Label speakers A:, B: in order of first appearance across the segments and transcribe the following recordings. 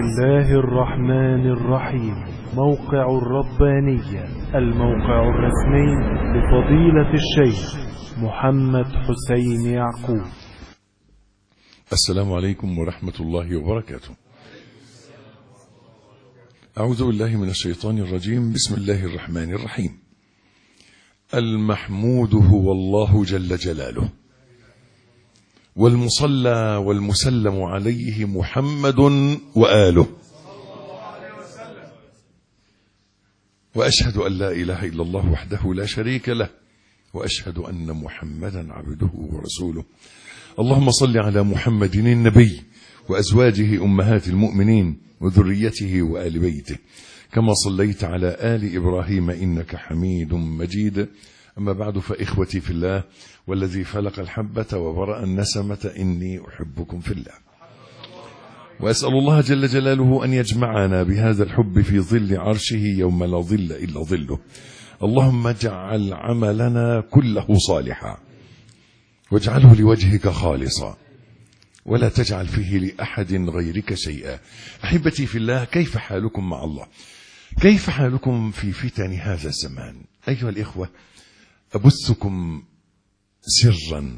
A: الله الرحمن الرحيم. موقع الربانية، الموقع الرسمي لفضيلة الشيخ محمد حسين يعقوب.
B: السلام عليكم ورحمة الله وبركاته. أعوذ بالله من الشيطان الرجيم. بسم الله الرحمن الرحيم. المحمود هو الله جل جلاله، والمصلى والمسلم عليه محمد وآله، وأشهد أن لا إله إلا الله وحده لا شريك له، وأشهد أن محمدا عبده ورسوله. اللهم صل على محمد النبي وأزواجه أمهات المؤمنين وذريته وآل بيته، كما صليت على آل إبراهيم إنك حميد مجيد. أما بعد، فإخوتي في الله والذي فلق الحبة وبرأ النسمة، إني أحبكم في الله، وأسأل الله جل جلاله أن يجمعنا بهذا الحب في ظل عرشه يوم لا ظل إلا ظله. اللهم اجعل عملنا كله صالحا، واجعله لوجهك خالصا، ولا تجعل فيه لأحد غيرك شيئا. أحبتي في الله، كيف حالكم مع الله؟ كيف حالكم في فتن هذا الزمان؟ أيها الإخوة، أبثكم سرا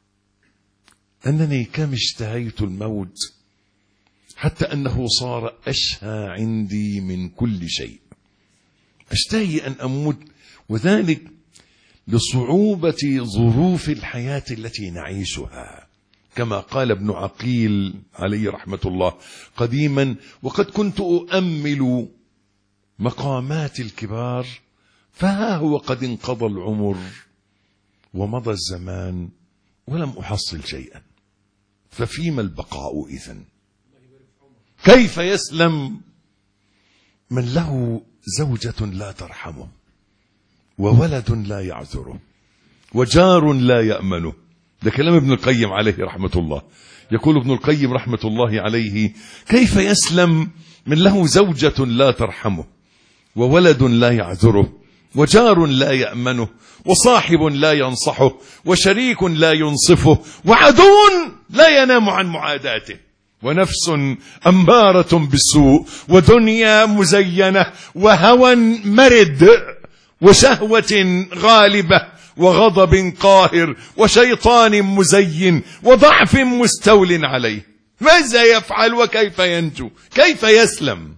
B: أنني كم اشتهيت الموت حتى أنه صار أشهى عندي من كل شيء. أشتهي أن أموت، وذلك لصعوبة ظروف الحياة التي نعيشها، كما قال ابن عقيل عليه رحمة الله قديما: وقد كنت أؤمل مقامات الكبار، فها هو قد انقضى العمر ومضى الزمان ولم أحصل شيئا، ففيما البقاء إذن؟ كيف يسلم من له زوجة لا ترحمه، وولد لا يعذره، وجار لا يأمنه؟ ده كلام ابن القيم عليه رحمة الله. يقول ابن القيم رحمة الله عليه: كيف يسلم من له زوجة لا ترحمه، وولد لا يعذره، وجار لا يأمنه، وصاحب لا ينصحه، وشريك لا ينصفه، وعدو لا ينام عن معاداته، ونفس أمارة بالسوء، ودنيا مزينة، وهوى مرد، وشهوة غالبة، وغضب قاهر، وشيطان مزين، وضعف مستول عليه. ماذا يفعل وكيف ينجو؟ كيف يسلم؟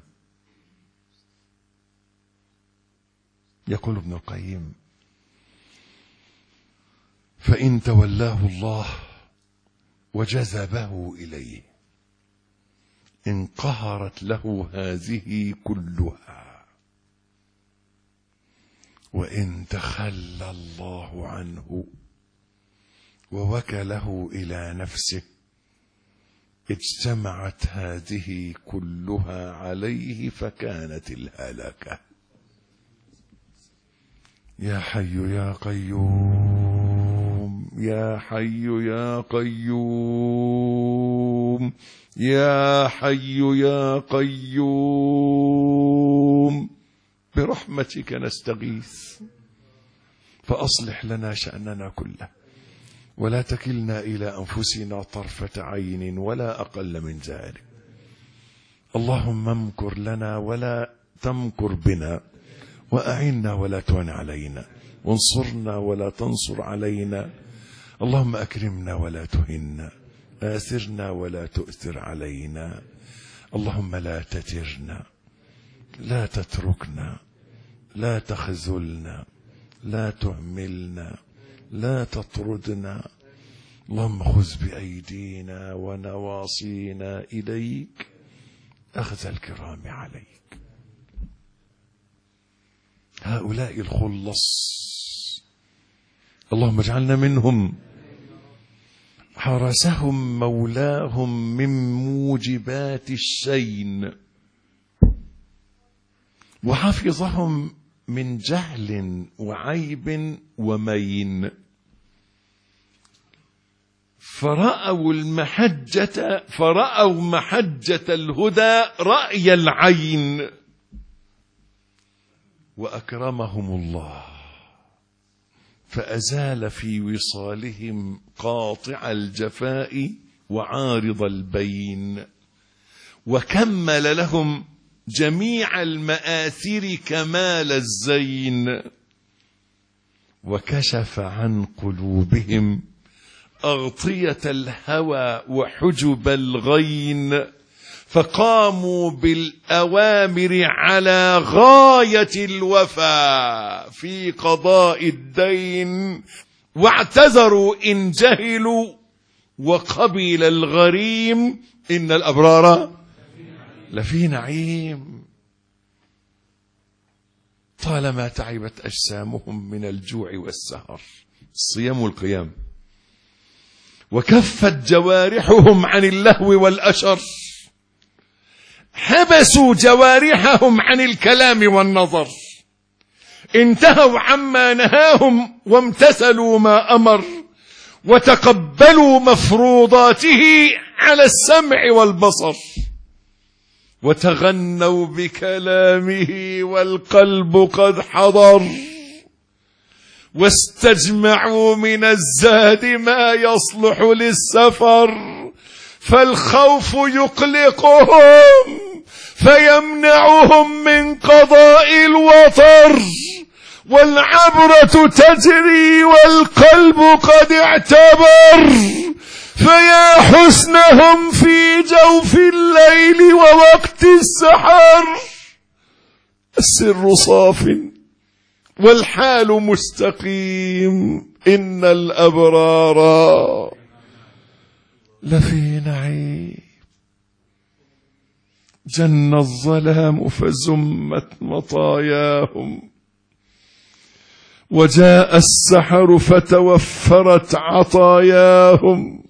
B: يقول ابن القيم: فإن تولاه الله وجذبه إليه انقهرت له هذه كلها، وإن تخلى الله عنه ووكله إلى نفسه اجتمعت هذه كلها عليه فكانت الهلكة. يا حي يا قيوم، يا حي يا قيوم، يا حي يا قيوم، برحمتك نستغيث، فأصلح لنا شأننا كله، ولا تكلنا إلى أنفسنا طرفة عين ولا أقل من ذلك. اللهم امكر لنا ولا تمكر بنا، وأعنا ولا تعن علينا، وانصرنا ولا تنصر علينا. اللهم أكرمنا ولا تهنا، آثرنا ولا تؤثر علينا. اللهم لا تترنا، لا تتركنا، لا تخذلنا، لا تهملنا، لا تطردنا. اللهم خذ بأيدينا ونواصينا إليك أخذ الكرام عليك. هؤلاء الخلص اللهم اجعلنا منهم، حرسهم مولاهم من موجبات الشين، وحفظهم من جهل وعيب ومين، فرأوا محجة الهدى رأي العين، وأكرمهم الله فأزال في وصالهم قاطع الجفاء وعارض البين، وكمل لهم جميع المآثر كمال الزين، وكشف عن قلوبهم أغطية الهوى وحجب الغين، فقاموا بالأوامر على غاية الوفاء في قضاء الدين، واعتذروا إن جهلوا وقبل الغريم. إن الأبرار لفي نعيم. طالما تعبت أجسامهم من الجوع والسهر، الصيام والقيام، وكفت جوارحهم عن اللهو والأشر، حبسوا جوارحهم عن الكلام والنظر، انتهوا عما نهاهم وامتثلوا ما أمر، وتقبلوا مفروضاته على السمع والبصر، وتغنوا بكلامه والقلب قد حضر، واستجمعوا من الزاد ما يصلح للسفر، فالخوف يقلقهم فيمنعهم من قضاء الوطر، والعبرة تجري والقلب قد اعتبر، فيا حسنهم في جوف الليل ووقت السحر، السر صاف والحال مستقيم، إن الأبرار لفي نعيم. جن الظلام فزمت مطاياهم، وجاء السحر فتوفرت عطاياهم،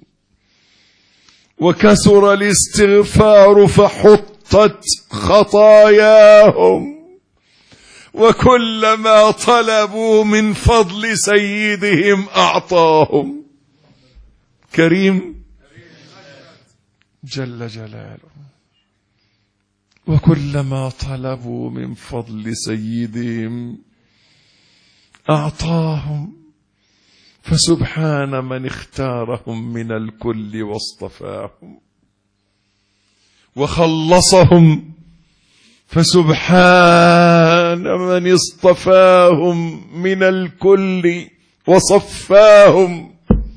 B: وكثر الاستغفار فحطت خطاياهم، وكلما طلبوا من فضل سيدهم أعطاهم. كريم جل جلاله. وكلما طلبوا من فضل سيدهم أعطاهم، فسبحان من اختارهم من الكل واصطفاهم وخلصهم، فسبحان من اصطفاهم من الكل وصفاهم،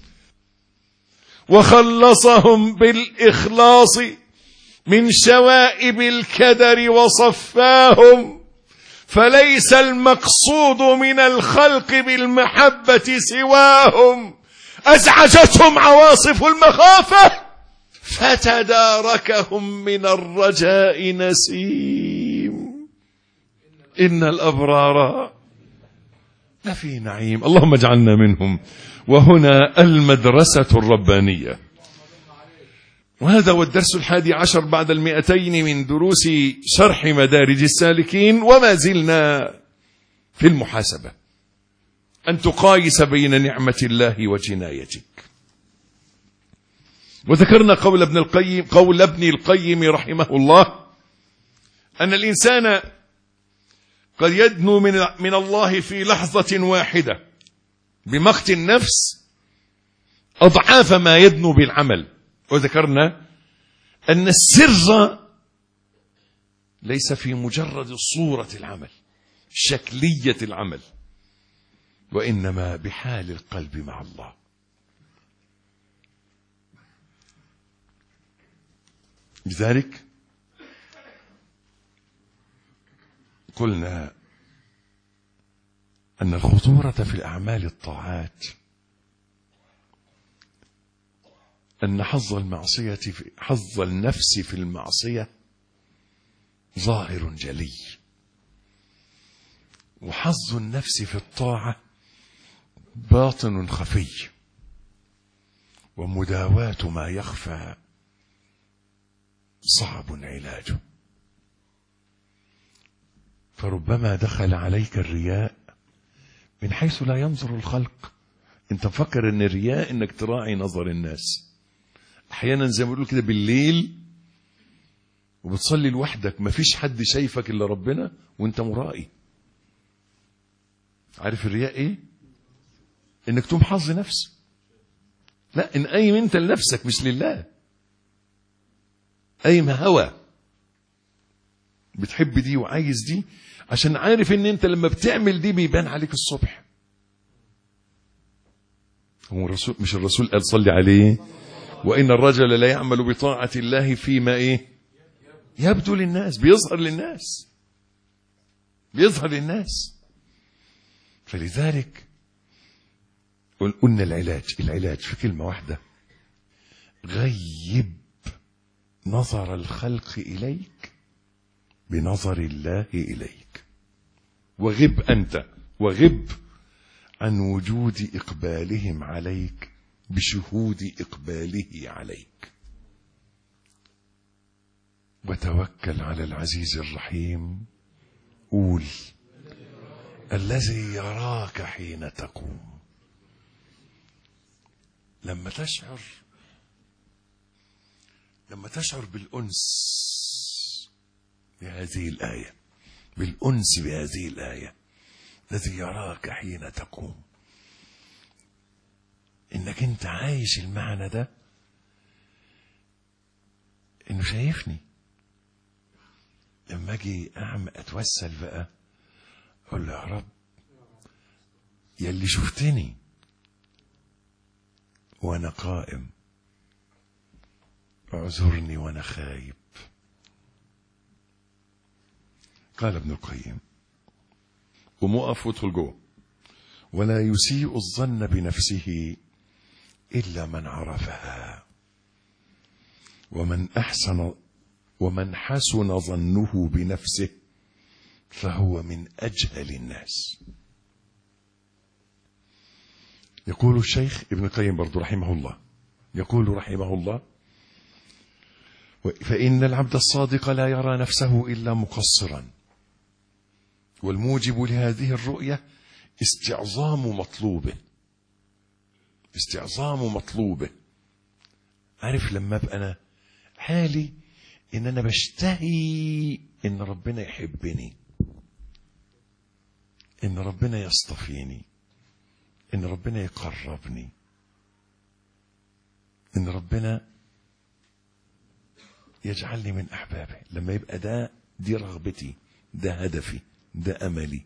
B: وخلصهم بالإخلاص من شوائب الكدر وصفاهم، فليس المقصود من الخلق بالمحبة سواهم، أزعجتهم عواصف المخافة فتداركهم من الرجاء نسيم. إن الأبرار لفي نعيم. اللهم اجعلنا منهم. وهنا المدرسة الربانية، وهذا هو الدرس 11 بعد 200 من دروس شرح مدارج السالكين. وما زلنا في المحاسبة، أن تقايس بين نعمة الله وجنايتك. وذكرنا قول ابن القيم رحمه الله أن الإنسان قد يدنو من الله في لحظة واحدة بمقت النفس أضعاف ما يدنو بالعمل. وذكرنا أن السر ليس في مجرد صورة العمل، شكلية العمل، وإنما بحال القلب مع الله. لذلك قلنا أن الخطورة في الأعمال الطاعات أن حظ النفس في المعصية ظاهر جلي، وحظ النفس في الطاعة باطن خفي، ومداواة ما يخفى صعب علاجه. فربما دخل عليك الرياء من حيث لا ينظر الخلق. انت مفكر ان الرياء انك تراعي نظر الناس. احيانا زي ما بيقولوا كده بالليل وبتصلي لوحدك مفيش حد شايفك الا ربنا وانت مرائي. عارف الرياء ايه؟ انك تقوم حظ نفس. لا، ان قايم انت لنفسك مش لله، قايم هوى. بتحب دي وعايز دي، عشان عارف ان انت لما بتعمل دي بيبان عليك الصبح. هو الرسول، مش الرسول قال صلي عليه وإن الرجل لا يعمل بطاعة الله فيما إيه يبدو للناس، بيظهر للناس، بيظهر للناس. فلذلك قلنا العلاج في كلمة واحدة: غيب نظر الخلق إليك بنظر الله إليك، وغب أنت، وغب عن وجود إقبالهم عليك بشهود إقباله عليك، وتوكل على العزيز الرحيم. قول: الذي يراك حين تقوم. لما تشعر بالأنس بهذه الآية، بالأنس بهذه الآية، الذي يراك حين تقوم، انك انت عايش المعنى ده، انه شايفني. لما اجي اتوسل بقى اقول له: يا رب، يلي شفتني وانا قائم، اعذرني وانا خايب. قال ابن القيم، ومقف وادخل جوه: ولا يسيء الظن بنفسه إلا من عرفها، ومن حسن ظنه بنفسه فهو من أجهل الناس. يقول الشيخ ابن القيم برضو رحمه الله، يقول رحمه الله: فإن العبد الصادق لا يرى نفسه إلا مقصرا، والموجب لهذه الرؤية استعظام مطلوبه. عارف لما ابقى انا حالي ان انا بشتهي ان ربنا يحبني، ان ربنا يصطفيني، ان ربنا يقربني، ان ربنا يجعلني من احبابه، لما يبقى دي رغبتي، ده هدفي، ده املي،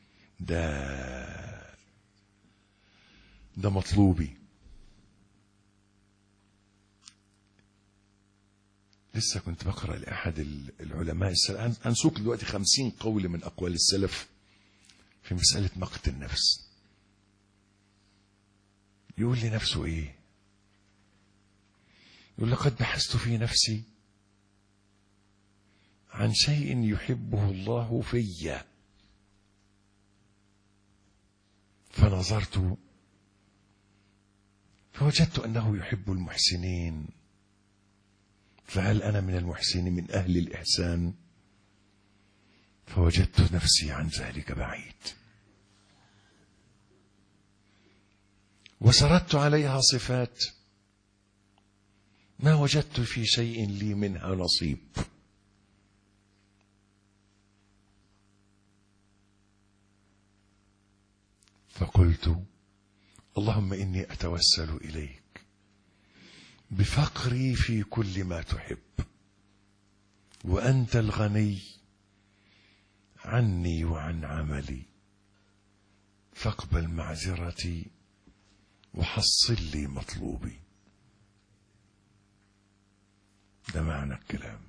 B: ده مطلوبي. لسه كنت بقرأ لأحد العلماء السلف، هنسوق دلوقتي 50 قول من أقوال السلف في مسألة مقت النفس. يقول لي نفسه إيه؟ يقول: لقد بحثت في نفسي عن شيء يحبه الله في، فنظرت فوجدت أنه يحب المحسنين، فهل أنا من المحسنين، من أهل الإحسان؟ فوجدت نفسي عن ذلك بعيد، وسردت عليها صفات ما وجدت في شيء لي منها نصيب. فقلت: اللهم إني أتوسل إليك بفقري في كل ما تحب، وأنت الغني عني وعن عملي، فاقبل معذرتي وحصل لي مطلوبي. ده معنى الكلام.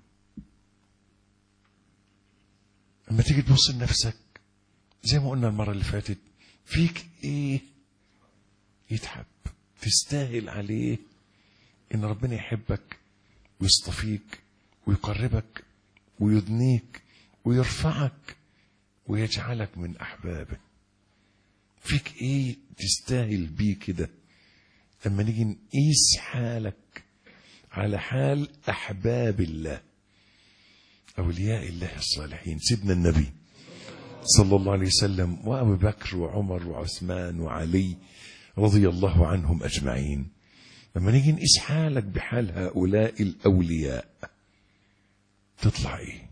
B: لما تيجي تبص لنفسك زي ما قلنا المرة اللي فاتت، فيك ايه يتحب، تستاهل عليه ان ربنا يحبك ويصطفيك ويقربك ويدنيك ويرفعك ويجعلك من احبابه. فيك ايه تستاهل بيه كده؟ لما نيجي نقيس حالك على حال احباب الله، اولياء الله الصالحين، سيدنا النبي صلى الله عليه وسلم، وابو بكر وعمر وعثمان وعلي رضي الله عنهم اجمعين، لما نيجي نقيس حالك بحال هؤلاء الاولياء تطلع ايه؟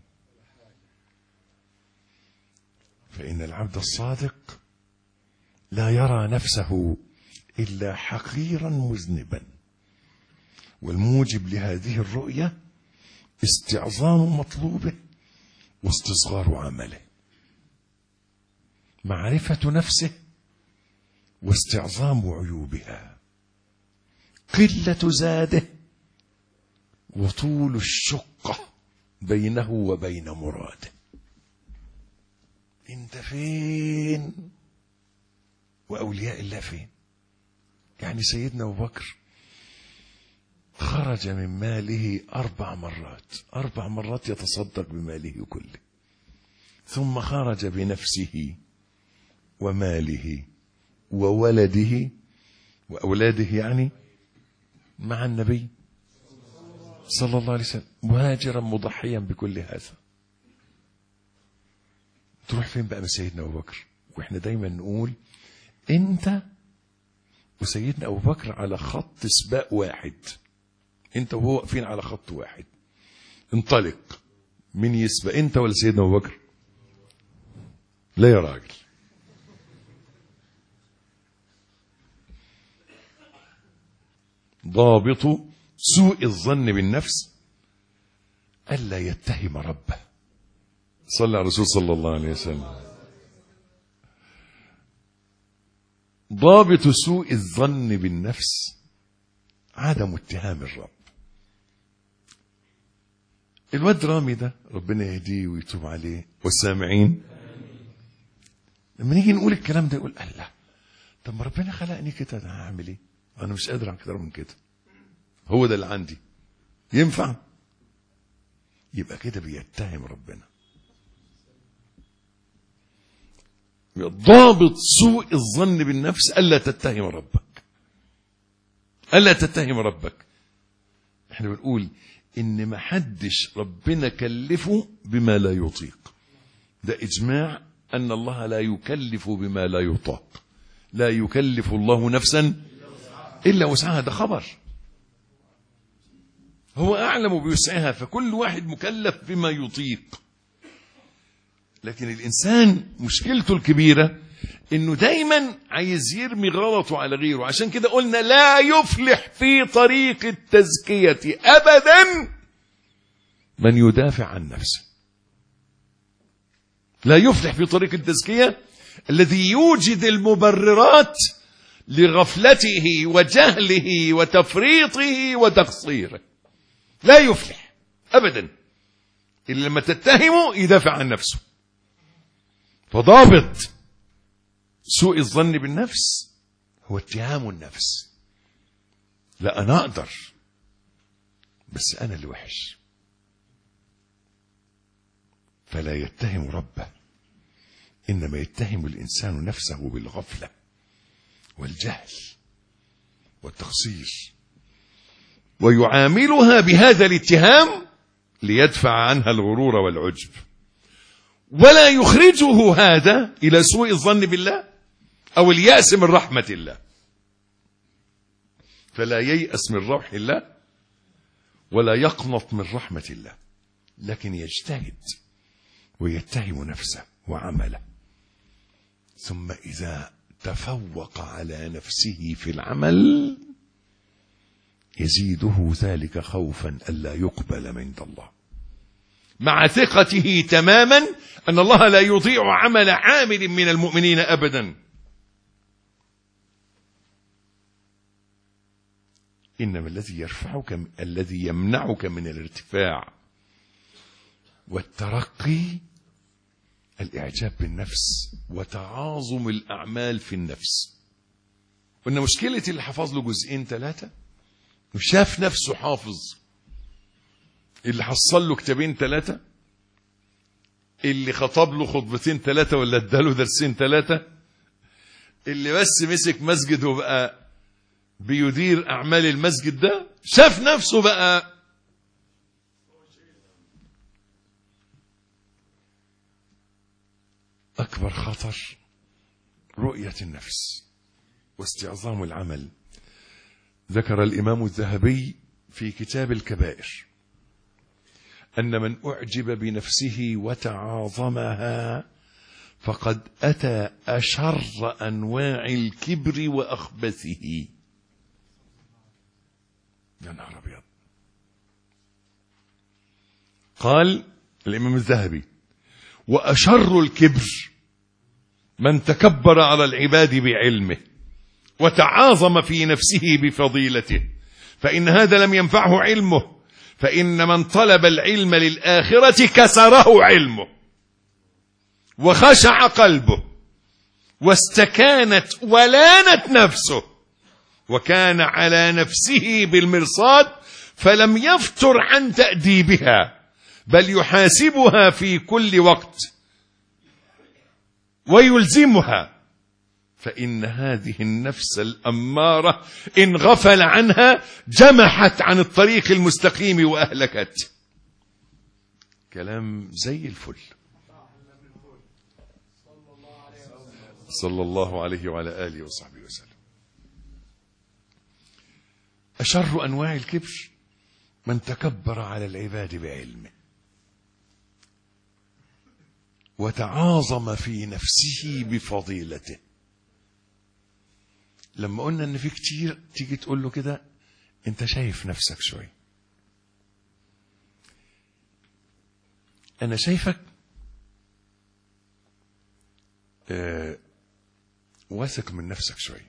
B: فان العبد الصادق لا يرى نفسه الا حقيرا مذنبا، والموجب لهذه الرؤيه استعظام مطلوبه واستصغار عمله، معرفة نفسه واستعظام عيوبها، قلة زاده وطول الشقة بينه وبين مراده. انت فين وأولياء الله فين؟ يعني سيدنا أبو بكر خرج من ماله 4 مرات يتصدق بماله كله، ثم خرج بنفسه وماله وولده وأولاده، يعني مع النبي صلى الله عليه وسلم، مهاجرا مضحيا بكل هذا. تروح فين بقى من سيدنا أبو بكر؟ وإحنا دايما نقول أنت وسيدنا أبو بكر على خط سباق واحد، أنت وهو واقفين على خط واحد. انطلق، مين يسبق، أنت ولا سيدنا أبو بكر؟ لا يا راجل. ضابط سوء الظن بالنفس ألا يتهم ربه. صلى على الرسول صلى الله عليه وسلم. ضابط سوء الظن بالنفس عدم اتهام الرب. الواد رامي ده ربنا يهديه ويتوب عليه والسامعين، لما نيجي نقول الكلام ده يقول الله، طب ما ربنا خلقني كده، انا هعمل ايه؟ انا مش قادر اكتر من كده، هو ده اللي عندي، ينفع؟ يبقى كده بيتهم ربنا. ضابط سوء الظن بالنفس ألا تتهم ربك، ألا تتهم ربك. احنا بنقول ان ما حدش ربنا كلفه بما لا يطيق، ده اجماع ان الله لا يكلف بما لا يطاق، لا يكلف الله نفسا الا وسعها، ده خبر، هو اعلم بوسعها، فكل واحد مكلف بما يطيق. لكن الإنسان مشكلته الكبيرة إنه دايما عايز يرمي غلطه على غيره. عشان كده قلنا لا يفلح في طريق التزكية أبدا من يدافع عن نفسه. لا يفلح في طريق التزكية الذي يوجد المبررات لغفلته وجهله وتفريطه وتقصيره. لا يفلح أبدا إلا لما تتهمه يدافع عن نفسه. فضابط سوء الظن بالنفس هو اتهام النفس. لا أنا أقدر، بس أنا اللي وحش. فلا يتهم ربه، إنما يتهم الإنسان نفسه بالغفلة والجهل والتقصير، ويعاملها بهذا الاتهام ليدفع عنها الغرور والعجب، ولا يخرجه هذا إلى سوء الظن بالله أو اليأس من رحمة الله. فلا ييأس من روح الله ولا يقنط من رحمة الله، لكن يجتهد ويتهم نفسه وعمله. ثم إذا تفوق على نفسه في العمل يزيده ذلك خوفا ألا يقبل من الله، مع ثقته تماما أن الله لا يضيع عمل عامل من المؤمنين أبدا. إنما الذي يرفعك، الذي يمنعك من الارتفاع والترقي الإعجاب بالنفس وتعاظم الأعمال في النفس. وإن مشكلة اللي حفظ له 2-3 وشاف نفسه حافظ، اللي حصل له 2-3، اللي خطب له 2-3 ولا اداله 2-3، اللي بس مسك مسجد وبقى بيدير أعمال المسجد، ده شاف نفسه بقى أكبر خطر رؤية النفس واستعظام العمل. ذكر الإمام الذهبي في كتاب الكبائر أن من أعجب بنفسه وتعاظمها فقد أتى أشر أنواع الكبر وأخبثه. يا نهار أبيض. قال الإمام الذهبي وأشر الكبر من تكبر على العباد بعلمه وتعاظم في نفسه بفضيلته، فإن هذا لم ينفعه علمه، فإن من طلب العلم للآخرة كسره علمه وخشع قلبه واستكانت ولانت نفسه، وكان على نفسه بالمرصاد فلم يفتر عن تأديبها، بل يحاسبها في كل وقت ويلزمها، فإن هذه النفس الأمارة إن غفل عنها جمحت عن الطريق المستقيم وأهلكت. كلام زي الفل. صلى الله عليه وعلى آله وصحبه وسلم. أشر أنواع الكبر من تكبر على العباد بعلمه وتعاظم في نفسه بفضيلته. لما قلنا ان في كتير تيجي تقول له كده انت شايف نفسك شوي، انا شايفك واثق من نفسك شوي.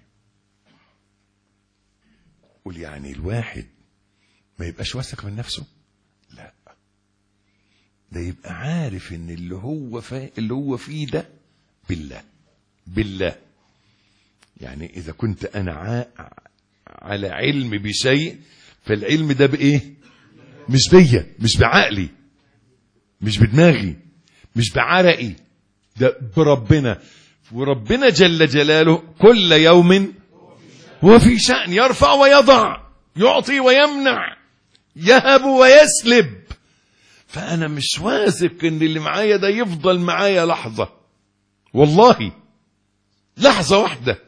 B: قول يعني الواحد ما يبقاش واثق من نفسه؟ لا، ده يبقى عارف ان اللي هو فيه ده بالله. يعني إذا كنت أنا على علم بشيء، فالعلم ده بإيه؟ مش بيا، مش بعقلي، مش بدماغي، مش بعرقي، ده بربنا. وربنا جل جلاله كل يوم هو في شأن، يرفع ويضع، يعطي ويمنع، يهب ويسلب. فأنا مش واثق إن اللي معايا ده يفضل معايا لحظة، والله لحظة واحدة.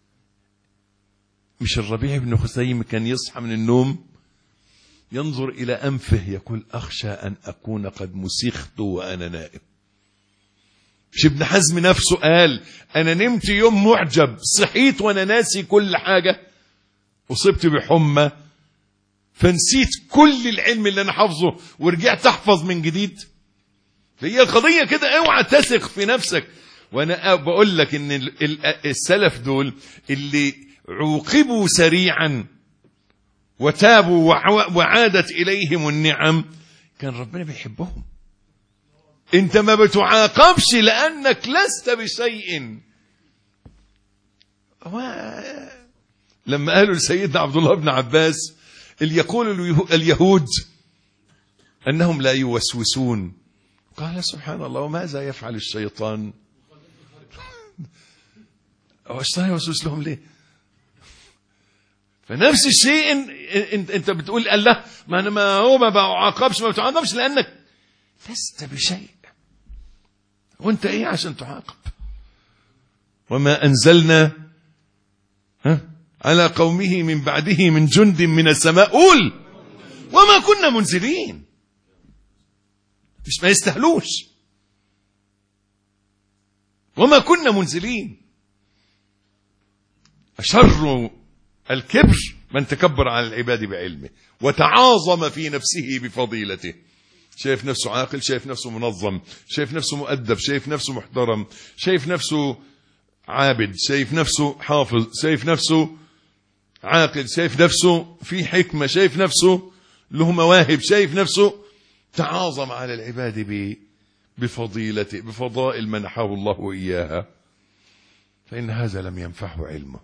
B: مش الربيع بن خثيم كان يصحى من النوم ينظر إلى أنفه يقول أخشى أن أكون قد مسخت وأنا نائم. مش ابن حزم نفسه قال أنا نمت يوم معجب، صحيت وأنا ناسي كل حاجة، أصبت بحمى فنسيت كل العلم اللي أنا حافظه ورجعت أحفظ من جديد. هي القضية كده، اوعى تثق في نفسك. وأنا بقول لك إن السلف دول اللي عوقبوا سريعا وتابوا وعادت إليهم النعم كان ربنا بيحبهم. انت ما بتعاقبش لأنك لست بشيء. لما قالوا لسيدنا عبد الله بن عباس اللي يقول اليهود أنهم لا يوسوسون، قال سبحان الله وماذا يفعل الشيطان؟ هو الشيطان يوسوس لهم ليه؟ فنفس الشيء انت بتقول الله ما هو ما بعاقبش ما بتعاقبش لأنك لست بشيء. وانت ايه عشان تعاقب؟ وما أنزلنا على قومه من بعده من جند من السماء قول وما كنا منزلين. مش ما يستهلوش، وما كنا منزلين. أشر الكبر من تكبر على العباد بعلمه وتعاظم في نفسه بفضيلته. شايف نفسه عاقل، شايف نفسه منظم، شايف نفسه مؤدب، شايف نفسه محترم، شايف نفسه عابد، شايف نفسه حافظ، شايف نفسه عاقل، شايف نفسه في حكمة، شايف نفسه له مواهب، شايف نفسه تعاظم على العباد بفضيلته، بفضائل منحه الله إياها، فإن هذا لم ينفعه علمه.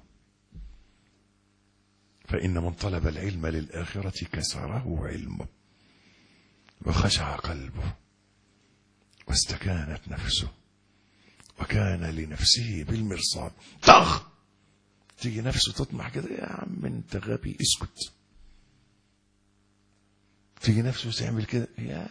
B: فإن من طلب العلم للآخرة كسره علمه وخشع قلبه واستكانت نفسه وكان لنفسه بالمرصاد. طخ تيجي نفسه تطمح كده، يا عم انت غبي اسكت. تيجي نفسه تعمل كده، يا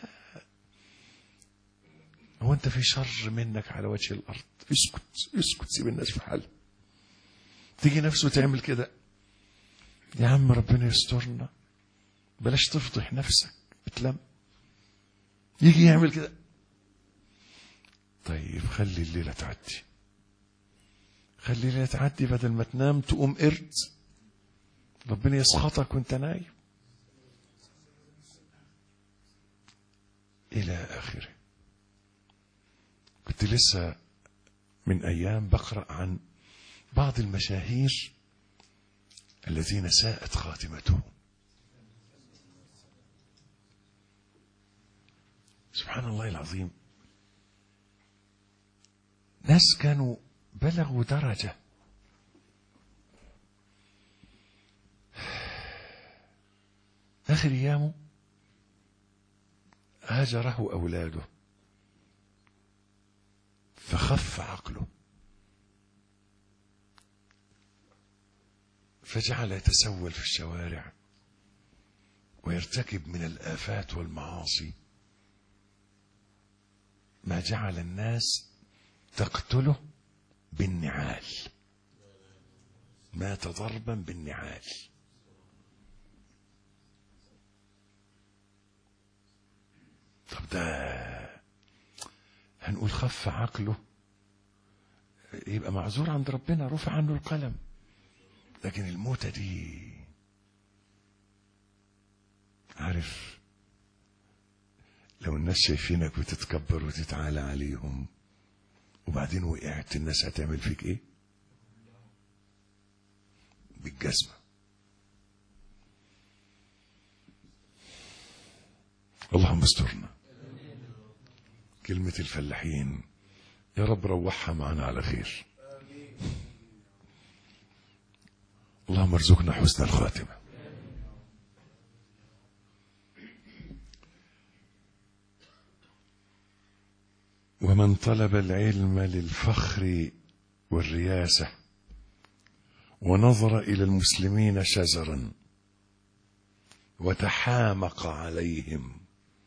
B: هو انت في شر منك على وجه الارض، اسكت اسكت سيب الناس في حالها. تيجي نفسه تعمل كده، يا عم ربنا يسترنا بلاش تفضح نفسك اتلم. يجي يعمل كده، طيب خلي الليلة تعدي، خلي الليلة تعدي بدل ما تنام تقوم قرد ربنا يسخطك وانت نايم إلى آخره. كنت لسه من أيام بقرأ عن بعض المشاهير الذين ساءت خاتمتهم. سبحان الله العظيم، ناس كانوا بلغوا درجة آخر أيامه هاجره أولاده فخف عقله، فجعل يتسول في الشوارع ويرتكب من الآفات والمعاصي ما جعل الناس تقتله بالنعال، مات ضربا بالنعال. طب ده هنقول خف عقله، يبقى معذور عند ربنا، رفع عنه القلم. لكن الموتة دي، عارف، لو الناس شايفينك بتتكبر وتتعالى عليهم وبعدين وقعت، الناس هتعمل فيك ايه؟ بالجزمة. اللهم استرنا. كلمة الفلاحين يا رب روحها معنا على خير. اللهم ارزقنا حسن الخاتمة. ومن طلب العلم للفخر والرياسة ونظر إلى المسلمين شزرا وتحامق عليهم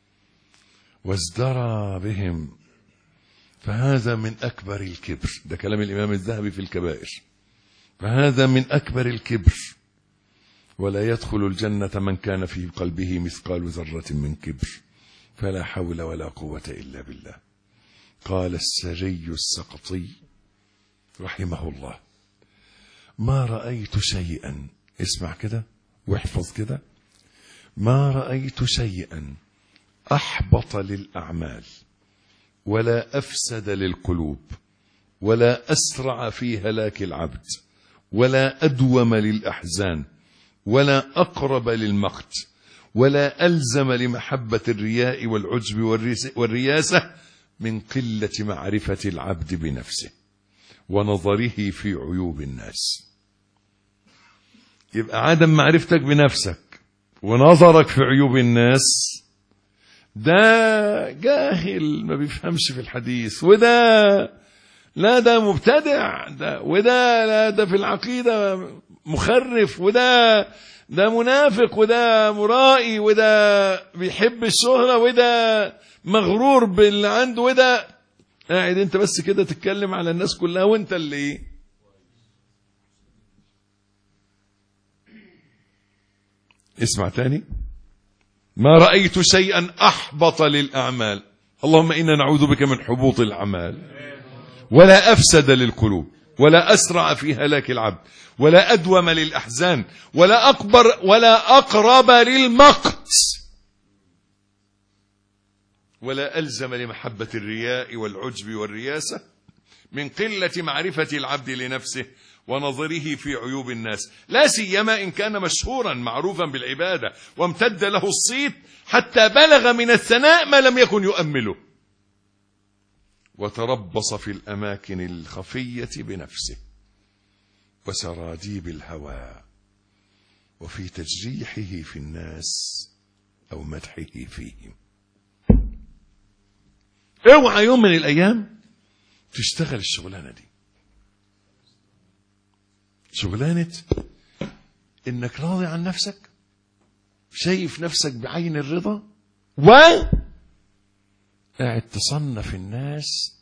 B: وازدرى بهم فهذا من أكبر الكبر. ده كلام الإمام الذهبي في الكبائر. فهذا من أكبر الكبر، ولا يدخل الجنة من كان في قلبه مثقال ذرة من كبر، فلا حول ولا قوة إلا بالله. قال السري السقطي رحمه الله: ما رأيت شيئا، اسمع كده واحفظ كده، ما رأيت شيئا أحبط للأعمال ولا أفسد للقلوب ولا أسرع في هلاك العبد ولا أدوم للأحزان ولا أقرب للمقت ولا ألزم لمحبة الرياء والعجب والرياسة من قلة معرفة العبد بنفسه ونظره في عيوب الناس. يبقى عدم معرفتك بنفسك ونظرك في عيوب الناس ده جاهل ما بيفهمش في الحديث، وده لا ده مبتدع، ده وده لا ده في العقيدة مخرف، وده منافق، وده مرائي، وده بيحب الشهرة، وده مغرور باللي عنده، وده قاعد انت بس كده تتكلم على الناس كلها وانت اللي ايه. اسمع تاني: ما رأيت شيئا أحبط للأعمال، اللهم إنا نعوذ بك من حبوط الأعمال، ولا أفسد للقلوب ولا أسرع في هلاك العبد ولا أدوم للأحزان ولا أقرب للمقت ولا ألزم لمحبة الرياء والعجب والرياسة من قلة معرفة العبد لنفسه ونظره في عيوب الناس، لا سيما إن كان مشهورا معروفا بالعبادة وامتد له الصيت حتى بلغ من الثناء ما لم يكن يؤمله، وتربص في الأماكن الخفية بنفسه وسراديب الهوى وفي تجريحه في الناس أو مدحه فيهم. اوعى يوم من الأيام تشتغل الشغلانة دي، شغلانة إنك راضي عن نفسك، شايف نفسك بعين الرضا، قاعد تصنف الناس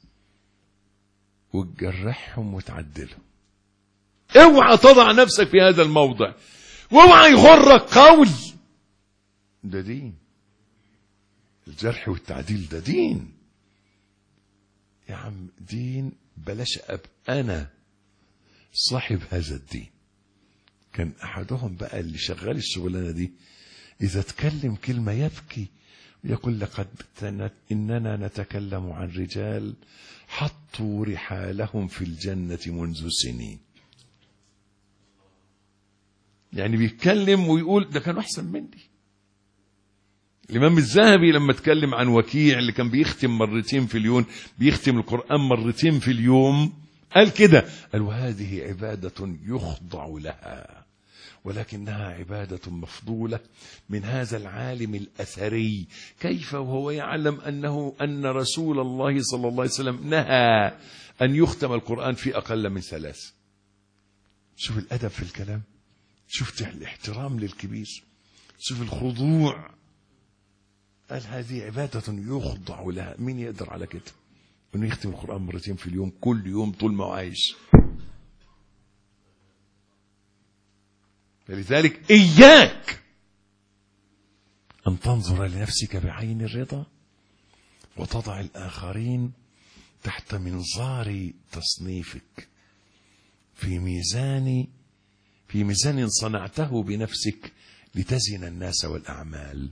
B: وتجرحهم وتعدلهم. اوعى تضع نفسك في هذا الموضع، واوعى يغرك قول ده دين. الجرح والتعديل ده دين يا عم، دين. بلاش أبقى أنا صاحب هذا الدين. كان أحدهم بقى اللي شغال الشغلانة دي إذا تكلم كلمة يبكي يقول لقد إننا نتكلم عن رجال حطوا رحالهم في الجنة منذ سنين. يعني بيتكلم ويقول ده كانوا أحسن مني. الإمام الذهبي لما اتكلم عن وكيع اللي كان بيختم مرتين في اليوم، بيختم القرآن مرتين في اليوم، قال كده، قال وهذه عبادة يخضع لها، ولكنها عبادة مفضولة من هذا العالم الأثري. كيف وهو يعلم أن رسول الله صلى الله عليه وسلم نهى أن يختم القرآن في أقل من 3. شوف الأدب في الكلام، شوف الاحترام للكبير، شوف الخضوع. قال هذه عبادة يخضع لها. مين يقدر على كده أنه يختم القرآن مرتين في اليوم كل يوم طول ما هو عايش؟ فلذلك إياك أن تنظر لنفسك بعين الرضا وتضع الآخرين تحت منظار تصنيفك في ميزان صنعته بنفسك لتزن الناس والأعمال.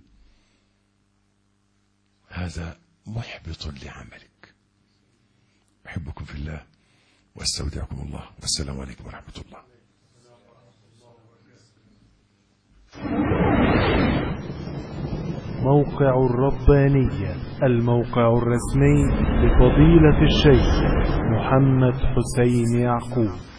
B: هذا محبط لعملك. أحبكم في الله واستودعكم الله، والسلام عليكم ورحمة الله.
A: موقع الربانية، الموقع الرسمي لفضيلة الشيخ محمد حسين يعقوب.